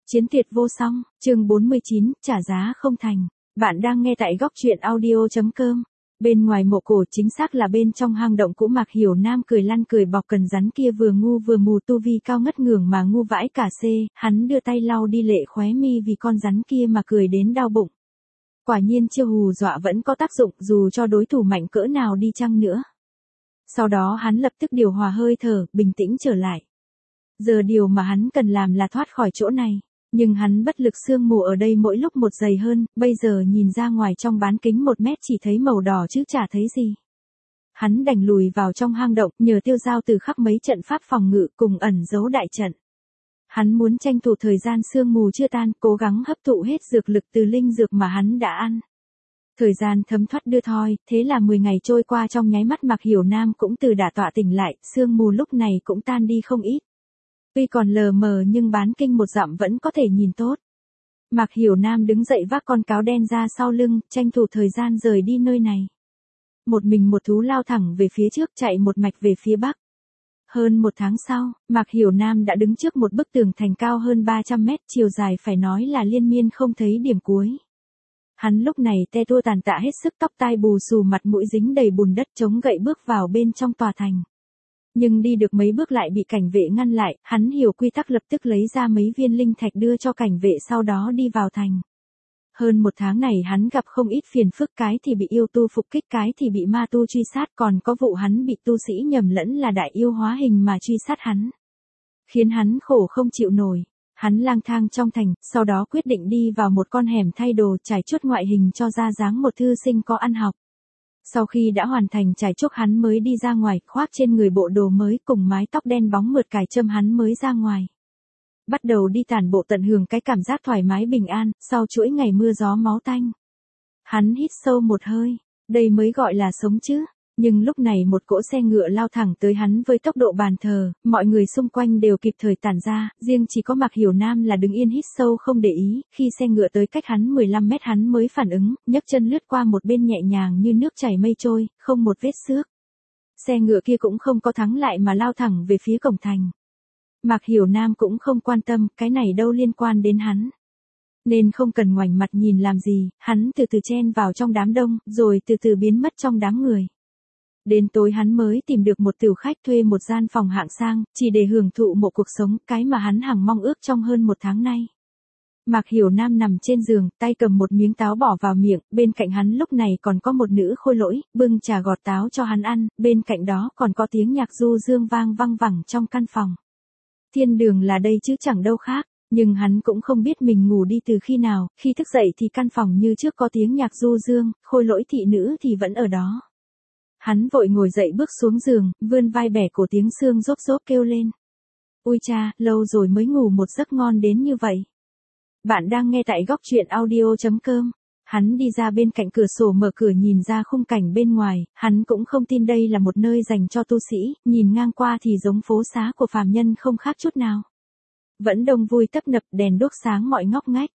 Chiến tuyệt vô song, chương 49, trả giá không thành. Bạn đang nghe tại góc truyện audio.com. Bên ngoài mộ cổ, chính xác là bên trong hang động cũ, Mạc Hiểu Nam cười lăn cười bọc cần rắn kia vừa ngu vừa mù, tu vi cao ngất ngưởng mà ngu vãi cả xê, hắn đưa tay lau đi lệ khóe mi vì con rắn kia mà cười đến đau bụng. Quả nhiên chiêu hù dọa vẫn có tác dụng, dù cho đối thủ mạnh cỡ nào đi chăng nữa. Sau đó hắn lập tức điều hòa hơi thở, bình tĩnh trở lại. Giờ điều mà hắn cần làm là thoát khỏi chỗ này. Nhưng hắn bất lực, sương mù ở đây mỗi lúc một dày hơn, bây giờ nhìn ra ngoài trong bán kính 1 mét chỉ thấy màu đỏ chứ chả thấy gì. Hắn đành lùi vào trong hang động, nhờ Tiêu Giao từ khắc mấy trận pháp phòng ngự cùng ẩn giấu đại trận. Hắn muốn tranh thủ thời gian sương mù chưa tan, cố gắng hấp thụ hết dược lực từ linh dược mà hắn đã ăn. Thời gian thấm thoát đưa thoi, thế là 10 ngày trôi qua trong nháy mắt, Mạc Hiểu Nam cũng từ đả tọa tỉnh lại, sương mù lúc này cũng tan đi không ít. Tuy còn lờ mờ nhưng bán kinh 1 dặm vẫn có thể nhìn tốt. Mạc Hiểu Nam đứng dậy vác con cáo đen ra sau lưng, tranh thủ thời gian rời đi nơi này. Một mình một thú lao thẳng về phía trước, chạy một mạch về phía bắc. Hơn 1 tháng sau, Mạc Hiểu Nam đã đứng trước một bức tường thành cao hơn 300 mét, chiều dài phải nói là liên miên không thấy điểm cuối. Hắn lúc này te tua tàn tạ hết sức, tóc tai bù xù, mặt mũi dính đầy bùn đất, chống gậy bước vào bên trong tòa thành. Nhưng đi được mấy bước lại bị cảnh vệ ngăn lại, hắn hiểu quy tắc lập tức lấy ra mấy viên linh thạch đưa cho cảnh vệ, sau đó đi vào thành. Hơn 1 tháng này hắn gặp không ít phiền phức, cái thì bị yêu tu phục kích, cái thì bị ma tu truy sát, còn có vụ hắn bị tu sĩ nhầm lẫn là đại yêu hóa hình mà truy sát hắn. Khiến hắn khổ không chịu nổi. Hắn lang thang trong thành, sau đó quyết định đi vào một con hẻm thay đồ, trải chuốt ngoại hình cho ra dáng một thư sinh có ăn học. Sau khi đã hoàn thành trải chuốt hắn mới đi ra ngoài, khoác trên người bộ đồ mới cùng mái tóc đen bóng mượt cài châm hắn mới ra ngoài. Bắt đầu đi tản bộ tận hưởng cái cảm giác thoải mái bình an, sau chuỗi ngày mưa gió máu tanh. Hắn hít sâu một hơi, đây mới gọi là sống chứ. Nhưng lúc này một cỗ xe ngựa lao thẳng tới hắn với tốc độ bàn thờ, mọi người xung quanh đều kịp thời tản ra, riêng chỉ có Mạc Hiểu Nam là đứng yên hít sâu không để ý, khi xe ngựa tới cách hắn 15 mét hắn mới phản ứng, nhấc chân lướt qua một bên nhẹ nhàng như nước chảy mây trôi, không một vết xước. Xe ngựa kia cũng không có thắng lại mà lao thẳng về phía cổng thành. Mạc Hiểu Nam cũng không quan tâm, cái này đâu liên quan đến hắn. Nên không cần ngoảnh mặt nhìn làm gì, hắn từ từ chen vào trong đám đông, rồi từ từ biến mất trong đám người. Đến tối hắn mới tìm được một tửu khách, thuê một gian phòng hạng sang, chỉ để hưởng thụ một cuộc sống, cái mà hắn hằng mong ước trong hơn 1 tháng nay. Mạc Hiểu Nam nằm trên giường, tay cầm một miếng táo bỏ vào miệng, bên cạnh hắn lúc này còn có một nữ khôi lỗi, bưng trà gọt táo cho hắn ăn, bên cạnh đó còn có tiếng nhạc du dương vang văng vẳng trong căn phòng. Thiên đường là đây chứ chẳng đâu khác, nhưng hắn cũng không biết mình ngủ đi từ khi nào, khi thức dậy thì căn phòng như trước có tiếng nhạc du dương, khôi lỗi thị nữ thì vẫn ở đó. Hắn vội ngồi dậy bước xuống giường, vươn vai bẻ cổ, tiếng xương rốp rốp kêu lên. Ui cha, lâu rồi mới ngủ một giấc ngon đến như vậy. Bạn đang nghe tại góc truyện audio.com. Hắn đi ra bên cạnh cửa sổ, mở cửa nhìn ra khung cảnh bên ngoài, hắn cũng không tin đây là một nơi dành cho tu sĩ, nhìn ngang qua thì giống phố xá của phàm nhân không khác chút nào. Vẫn đông vui tấp nập, đèn đuốc sáng mọi ngóc ngách.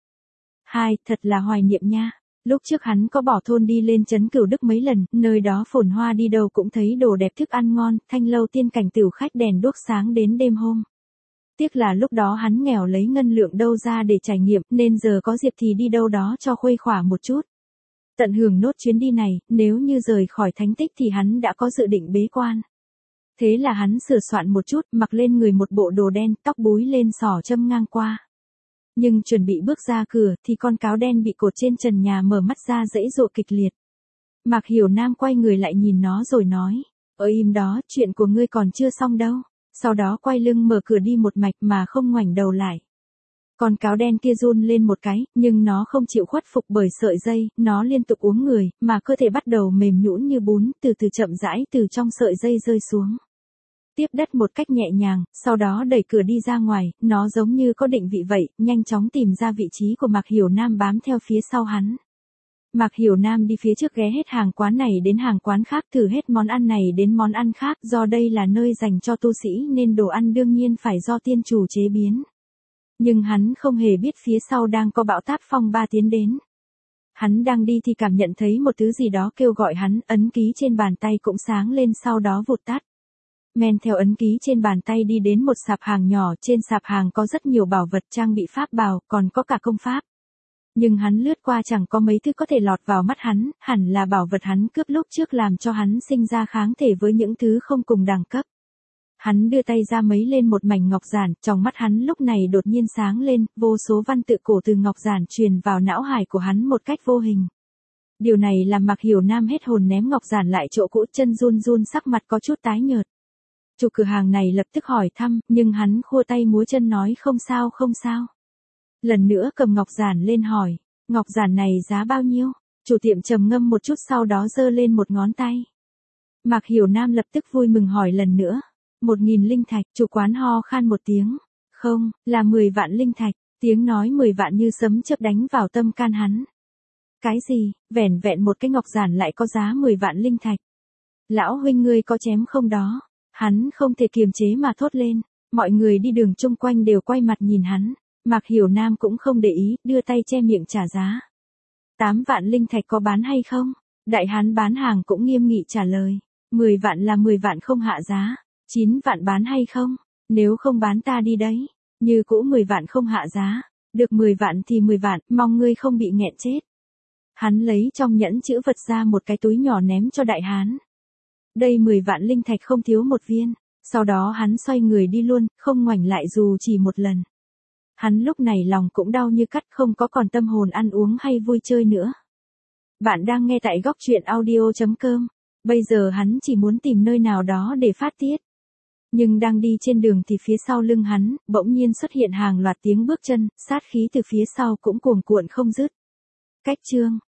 Thật là hoài niệm nha. Lúc trước hắn có bỏ thôn đi lên trấn Cửu Đức mấy lần, nơi đó phồn hoa đi đâu cũng thấy đồ đẹp, thức ăn ngon, thanh lâu tiên cảnh, tửu khách, đèn đuốc sáng đến đêm hôm. Tiếc là lúc đó hắn nghèo, lấy ngân lượng đâu ra để trải nghiệm, nên giờ có dịp thì đi đâu đó cho khuây khỏa một chút. Tận hưởng nốt chuyến đi này, nếu như rời khỏi thánh tích thì hắn đã có dự định bế quan. Thế là hắn sửa soạn một chút, mặc lên người một bộ đồ đen, tóc búi lên xỏ châm ngang qua. Nhưng chuẩn bị bước ra cửa thì con cáo đen bị cột trên trần nhà mở mắt ra giãy giụa kịch liệt. Mạc Hiểu Nam quay người lại nhìn nó rồi nói, im đó, chuyện của ngươi còn chưa xong đâu. Sau đó quay lưng mở cửa đi một mạch mà không ngoảnh đầu lại. Con cáo đen kia run lên một cái, nhưng nó không chịu khuất phục bởi sợi dây, nó liên tục uốn người, mà cơ thể bắt đầu mềm nhũn như bún, từ từ chậm rãi từ trong sợi dây rơi xuống. Tiếp đất một cách nhẹ nhàng, sau đó đẩy cửa đi ra ngoài, nó giống như có định vị vậy, nhanh chóng tìm ra vị trí của Mạc Hiểu Nam bám theo phía sau hắn. Mạc Hiểu Nam đi phía trước, ghé hết hàng quán này đến hàng quán khác, thử hết món ăn này đến món ăn khác, do đây là nơi dành cho tu sĩ nên đồ ăn đương nhiên phải do tiên chủ chế biến. Nhưng hắn không hề biết phía sau đang có bão táp phong ba tiến đến. Hắn đang đi thì cảm nhận thấy một thứ gì đó kêu gọi hắn, ấn ký trên bàn tay cũng sáng lên sau đó vụt tắt. Men theo ấn ký trên bàn tay đi đến một sạp hàng nhỏ, trên sạp hàng có rất nhiều bảo vật trang bị pháp bào, còn có cả công pháp. Nhưng hắn lướt qua chẳng có mấy thứ có thể lọt vào mắt hắn, hẳn là bảo vật hắn cướp lúc trước làm cho hắn sinh ra kháng thể với những thứ không cùng đẳng cấp. Hắn đưa tay ra mấy lên một mảnh ngọc giản, trong mắt hắn lúc này đột nhiên sáng lên, vô số văn tự cổ từ ngọc giản truyền vào não hải của hắn một cách vô hình. Điều này làm Mạc Hiểu Nam hết hồn ném ngọc giản lại chỗ cũ, chân run run, sắc mặt có chút tái nhợt. Chủ cửa hàng này lập tức hỏi thăm, nhưng hắn khua tay múa chân nói không sao không sao. Lần nữa cầm ngọc giản lên hỏi, ngọc giản này giá bao nhiêu? Chủ tiệm trầm ngâm một chút sau đó giơ lên một ngón tay. Mạc Hiểu Nam lập tức vui mừng hỏi lần nữa. 1.000 linh thạch, chủ quán ho khan một tiếng. Không, là 10 vạn linh thạch, tiếng nói 10 vạn như sấm chớp đánh vào tâm can hắn. Cái gì, vẻn vẹn một cái ngọc giản lại có giá 10 vạn linh thạch. Lão huynh ngươi có chém không đó? Hắn không thể kiềm chế mà thốt lên, mọi người đi đường chung quanh đều quay mặt nhìn hắn. Mạc Hiểu Nam cũng không để ý, đưa tay che miệng trả giá. 8 vạn linh thạch có bán hay không? Đại hán bán hàng cũng nghiêm nghị trả lời. 10 vạn là 10 vạn không hạ giá. 9 vạn bán hay không? Nếu không bán ta đi đấy. Như cũ 10 vạn không hạ giá. Được 10 vạn thì 10 vạn, mong ngươi không bị nghẹn chết. Hắn lấy trong nhẫn chữ vật ra một cái túi nhỏ ném cho đại hán. Đây 10 vạn linh thạch không thiếu một viên. Sau đó hắn xoay người đi luôn, không ngoảnh lại dù chỉ một lần. Hắn lúc này lòng cũng đau như cắt, không có còn tâm hồn ăn uống hay vui chơi nữa. Bạn đang nghe tại góc truyện audio.com. Bây giờ hắn chỉ muốn tìm nơi nào đó để phát tiết. Nhưng đang đi trên đường thì phía sau lưng hắn, bỗng nhiên xuất hiện hàng loạt tiếng bước chân, sát khí từ phía sau cũng cuồn cuộn không dứt. Cách chương